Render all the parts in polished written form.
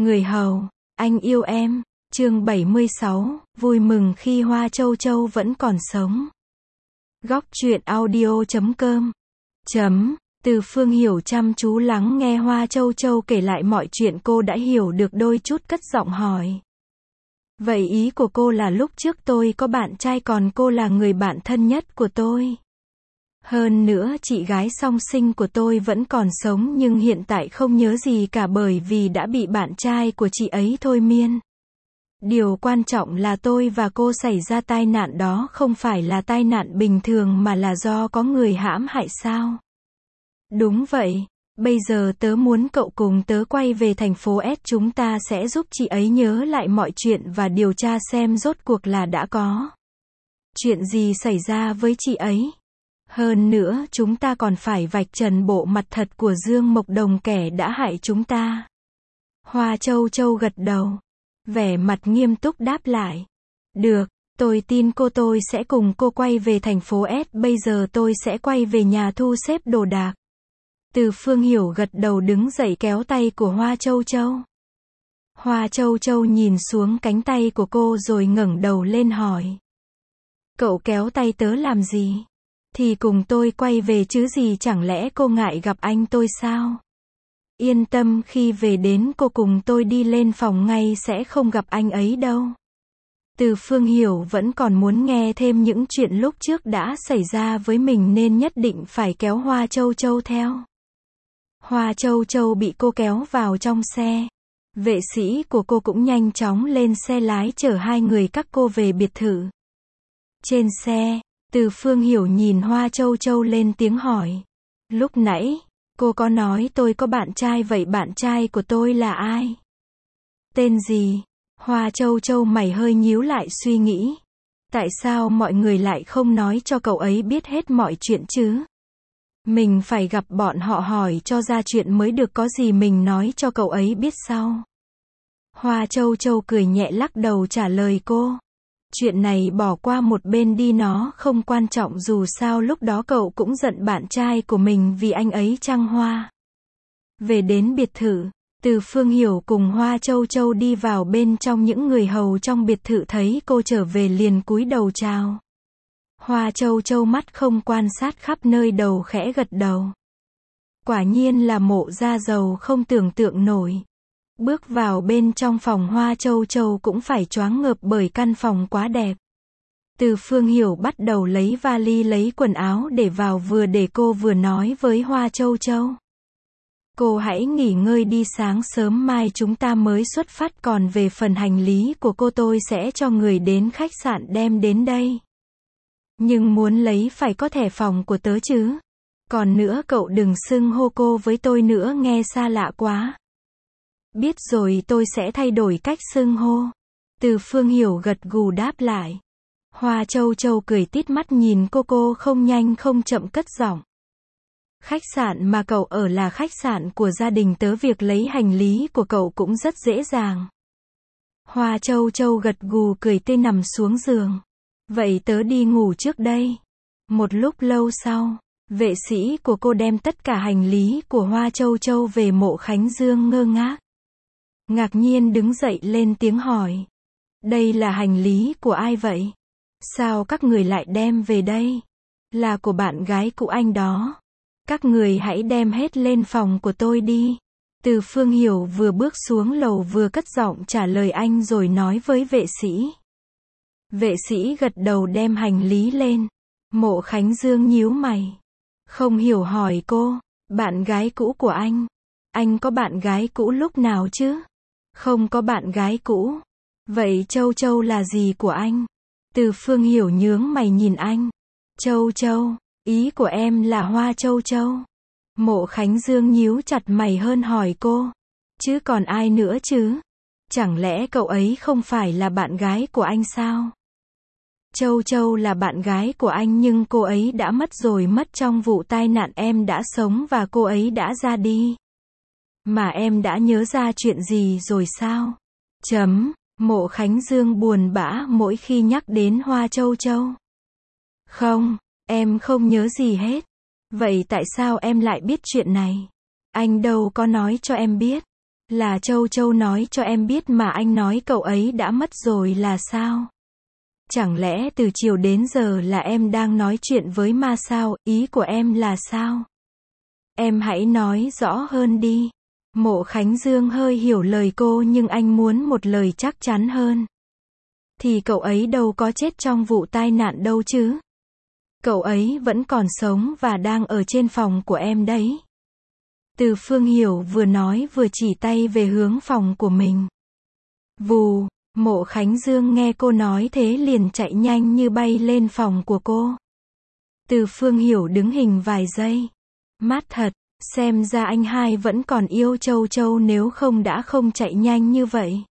Người hầu, anh yêu em. Chương 76, vui mừng khi Hoa Châu Châu vẫn còn sống. Góc truyện audio.com. Từ Phương Hiểu chăm chú lắng nghe Hoa Châu Châu kể lại mọi chuyện, cô đã hiểu được đôi chút, cất giọng hỏi. Vậy ý của cô là lúc trước tôi có bạn trai, còn cô là người bạn thân nhất của tôi. Hơn nữa chị gái song sinh của tôi vẫn còn sống nhưng hiện tại không nhớ gì cả bởi vì đã bị bạn trai của chị ấy thôi miên. Điều quan trọng là tôi và cô xảy ra tai nạn đó không phải là tai nạn bình thường mà là do có người hãm hại sao? Đúng vậy. Bây giờ tớ muốn cậu cùng tớ quay về thành phố S, chúng ta sẽ giúp chị ấy nhớ lại mọi chuyện và điều tra xem rốt cuộc là đã có chuyện gì xảy ra với chị ấy. Hơn nữa chúng ta còn phải vạch trần bộ mặt thật của Dương Mộc Đồng, kẻ đã hại chúng ta. Hoa Châu Châu gật đầu, vẻ mặt nghiêm túc đáp lại. Được, tôi tin cô, tôi sẽ cùng cô quay về thành phố S, bây giờ tôi sẽ quay về nhà thu xếp đồ đạc. Từ Phương Hiểu gật đầu đứng dậy kéo tay của Hoa Châu Châu. Hoa Châu Châu nhìn xuống cánh tay của cô rồi ngẩng đầu lên hỏi. Cậu kéo tay tớ làm gì? Thì cùng tôi quay về chứ gì, chẳng lẽ cô ngại gặp anh tôi sao? Yên tâm, khi về đến cô cùng tôi đi lên phòng ngay, sẽ không gặp anh ấy đâu. Từ Phương Hiểu vẫn còn muốn nghe thêm những chuyện lúc trước đã xảy ra với mình nên nhất định phải kéo Hoa Châu Châu theo. Hoa Châu Châu bị cô kéo vào trong xe. Vệ sĩ của cô cũng nhanh chóng lên xe lái chở hai người các cô về biệt thự. Trên xe, Từ Phương Hiểu nhìn Hoa Châu Châu lên tiếng hỏi. Lúc nãy, cô có nói tôi có bạn trai, vậy bạn trai của tôi là ai? Tên gì? Hoa Châu Châu mày hơi nhíu lại suy nghĩ. Tại sao mọi người lại không nói cho cậu ấy biết hết mọi chuyện chứ? Mình phải gặp bọn họ hỏi cho ra chuyện mới được, có gì mình nói cho cậu ấy biết sau. Hoa Châu Châu cười nhẹ lắc đầu trả lời cô. Chuyện này bỏ qua một bên đi, nó không quan trọng, dù sao lúc đó cậu cũng giận bạn trai của mình vì anh ấy trăng hoa. Về đến biệt thự, Từ Phương Hiểu cùng Hoa Châu Châu đi vào bên trong, những người hầu trong biệt thự thấy cô trở về liền cúi đầu chào. Hoa Châu Châu mắt không quan sát khắp nơi, đầu khẽ gật đầu. Quả nhiên là mộ gia giàu không tưởng tượng nổi. Bước vào bên trong phòng, Hoa Châu Châu cũng phải choáng ngợp bởi căn phòng quá đẹp. Từ Phương Hiểu bắt đầu lấy vali lấy quần áo để vào, vừa để cô vừa nói với Hoa Châu Châu. Cô hãy nghỉ ngơi đi, sáng sớm mai chúng ta mới xuất phát, còn về phần hành lý của cô tôi sẽ cho người đến khách sạn đem đến đây. Nhưng muốn lấy phải có thẻ phòng của tớ chứ. Còn nữa cậu đừng xưng hô cô với tôi nữa, nghe xa lạ quá. Biết rồi, tôi sẽ thay đổi cách xưng hô. Từ Phương Hiểu gật gù đáp lại. Hoa Châu Châu cười tít mắt nhìn cô không nhanh không chậm cất giọng. Khách sạn mà cậu ở là khách sạn của gia đình tớ, việc lấy hành lý của cậu cũng rất dễ dàng. Hoa Châu Châu gật gù cười tươi nằm xuống giường. Vậy tớ đi ngủ trước đây. Một lúc lâu sau, vệ sĩ của cô đem tất cả hành lý của Hoa Châu Châu về. Mộ Khánh Dương ngơ ngạc nhiên đứng dậy lên tiếng hỏi. Đây là hành lý của ai vậy? Sao các người lại đem về đây? Là của bạn gái cũ anh đó. Các người hãy đem hết lên phòng của tôi đi. Từ Phương Hiểu vừa bước xuống lầu vừa cất giọng trả lời anh rồi nói với vệ sĩ. Vệ sĩ gật đầu đem hành lý lên. Mộ Khánh Dương nhíu mày, không hiểu hỏi cô. Bạn gái cũ của anh có bạn gái cũ lúc nào chứ? Không có bạn gái cũ. Vậy Châu Châu là gì của anh? Từ Phương Hiểu nhướng mày nhìn anh. Châu Châu, ý của em là Hoa Châu Châu. Mộ Khánh Dương nhíu chặt mày hơn hỏi cô. Chứ còn ai nữa chứ? Chẳng lẽ cậu ấy không phải là bạn gái của anh sao? Châu Châu là bạn gái của anh nhưng cô ấy đã mất rồi, mất trong vụ tai nạn, em đã sống và cô ấy đã ra đi. Mà em đã nhớ ra chuyện gì rồi sao? Mộ Khánh Dương buồn bã mỗi khi nhắc đến Hoa Châu Châu. Không, em không nhớ gì hết. Vậy tại sao em lại biết chuyện này? Anh đâu có nói cho em biết. Là Châu Châu nói cho em biết mà anh nói cậu ấy đã mất rồi là sao? Chẳng lẽ từ chiều đến giờ là em đang nói chuyện với ma sao, ý của em là sao? Em hãy nói rõ hơn đi. Mộ Khánh Dương hơi hiểu lời cô nhưng anh muốn một lời chắc chắn hơn. Thì cậu ấy đâu có chết trong vụ tai nạn đâu chứ. Cậu ấy vẫn còn sống và đang ở trên phòng của em đấy. Từ Phương Hiểu vừa nói vừa chỉ tay về hướng phòng của mình. Vù, Mộ Khánh Dương nghe cô nói thế liền chạy nhanh như bay lên phòng của cô. Từ Phương Hiểu đứng hình vài giây. Mát thật, xem ra anh hai vẫn còn yêu Châu Châu nếu không đã không chạy nhanh như vậy.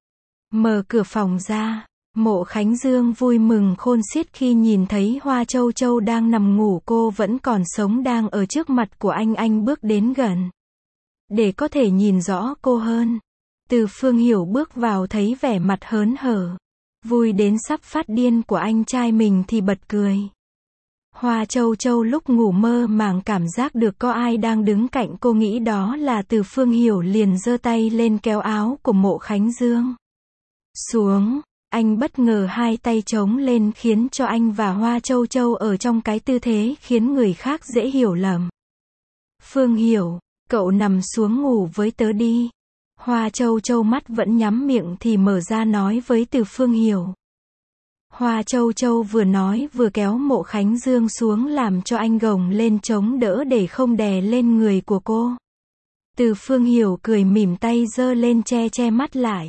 Mở cửa phòng ra, Mộ Khánh Dương vui mừng khôn xiết khi nhìn thấy Hoa Châu Châu đang nằm ngủ, cô vẫn còn sống đang ở trước mặt của anh bước đến gần. Để có thể nhìn rõ cô hơn. Từ Phương Hiểu bước vào thấy vẻ mặt hớn hở, vui đến sắp phát điên của anh trai mình thì bật cười. Hoa Châu Châu lúc ngủ mơ màng cảm giác được có ai đang đứng cạnh cô, nghĩ đó là Từ Phương Hiểu liền giơ tay lên kéo áo của Mộ Khánh Dương xuống. Anh bất ngờ hai tay chống lên khiến cho anh và Hoa Châu Châu ở trong cái tư thế khiến người khác dễ hiểu lầm. Phương Hiểu, cậu nằm xuống ngủ với tớ đi. Hoa Châu Châu mắt vẫn nhắm miệng thì mở ra nói với Từ Phương Hiểu. Hoa Châu Châu vừa nói vừa kéo Mộ Khánh Dương xuống làm cho anh gồng lên chống đỡ để không đè lên người của cô. Từ Phương Hiểu cười mỉm tay giơ lên che mắt lại.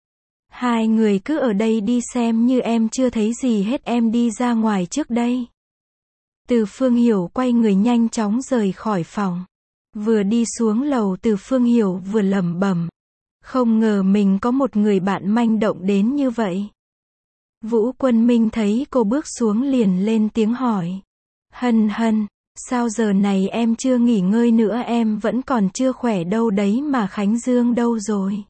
Hai người cứ ở đây đi xem như em chưa thấy gì hết, em đi ra ngoài trước đây. Từ Phương Hiểu quay người nhanh chóng rời khỏi phòng. Vừa đi xuống lầu Từ Phương Hiểu vừa lẩm bẩm. Không ngờ mình có một người bạn manh động đến như vậy. Vũ Quân Minh thấy cô bước xuống liền lên tiếng hỏi. Hân Hân, sao giờ này em chưa nghỉ ngơi nữa, em vẫn còn chưa khỏe đâu đấy mà Khánh Dương đâu rồi?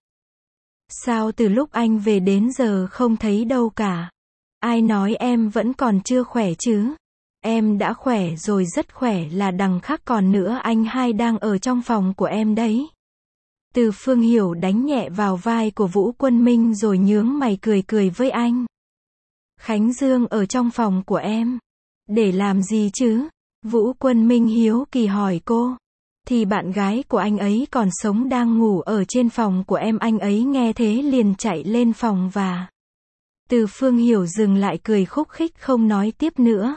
Sao từ lúc anh về đến giờ không thấy đâu cả? Ai nói em vẫn còn chưa khỏe chứ? Em đã khỏe rồi, rất khỏe là đằng khác, còn nữa anh hai đang ở trong phòng của em đấy. Từ Phương Hiểu đánh nhẹ vào vai của Vũ Quân Minh rồi nhướng mày cười với anh. Khánh Dương ở trong phòng của em. Để làm gì chứ? Vũ Quân Minh hiếu kỳ hỏi cô. Thì bạn gái của anh ấy còn sống đang ngủ ở trên phòng của em. Anh ấy nghe thế liền chạy lên phòng và... Từ Phương Hiểu dừng lại cười khúc khích không nói tiếp nữa.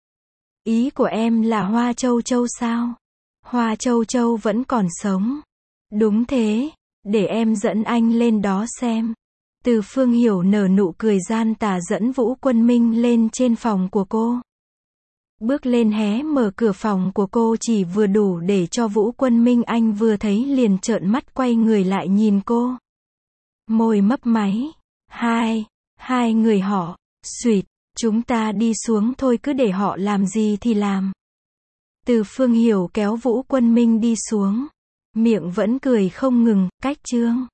Ý của em là Hoa Châu Châu sao? Hoa Châu Châu vẫn còn sống. Đúng thế, để em dẫn anh lên đó xem. Từ Phương Hiểu nở nụ cười gian tà dẫn Vũ Quân Minh lên trên phòng của cô. Bước lên hé mở cửa phòng của cô chỉ vừa đủ để cho Vũ Quân Minh anh vừa thấy liền trợn mắt quay người lại nhìn cô. Môi mấp máy. Hai người họ, suýt, chúng ta đi xuống thôi, cứ để họ làm gì thì làm. Từ Phương Hiểu kéo Vũ Quân Minh đi xuống. Miệng vẫn cười không ngừng, cách chương.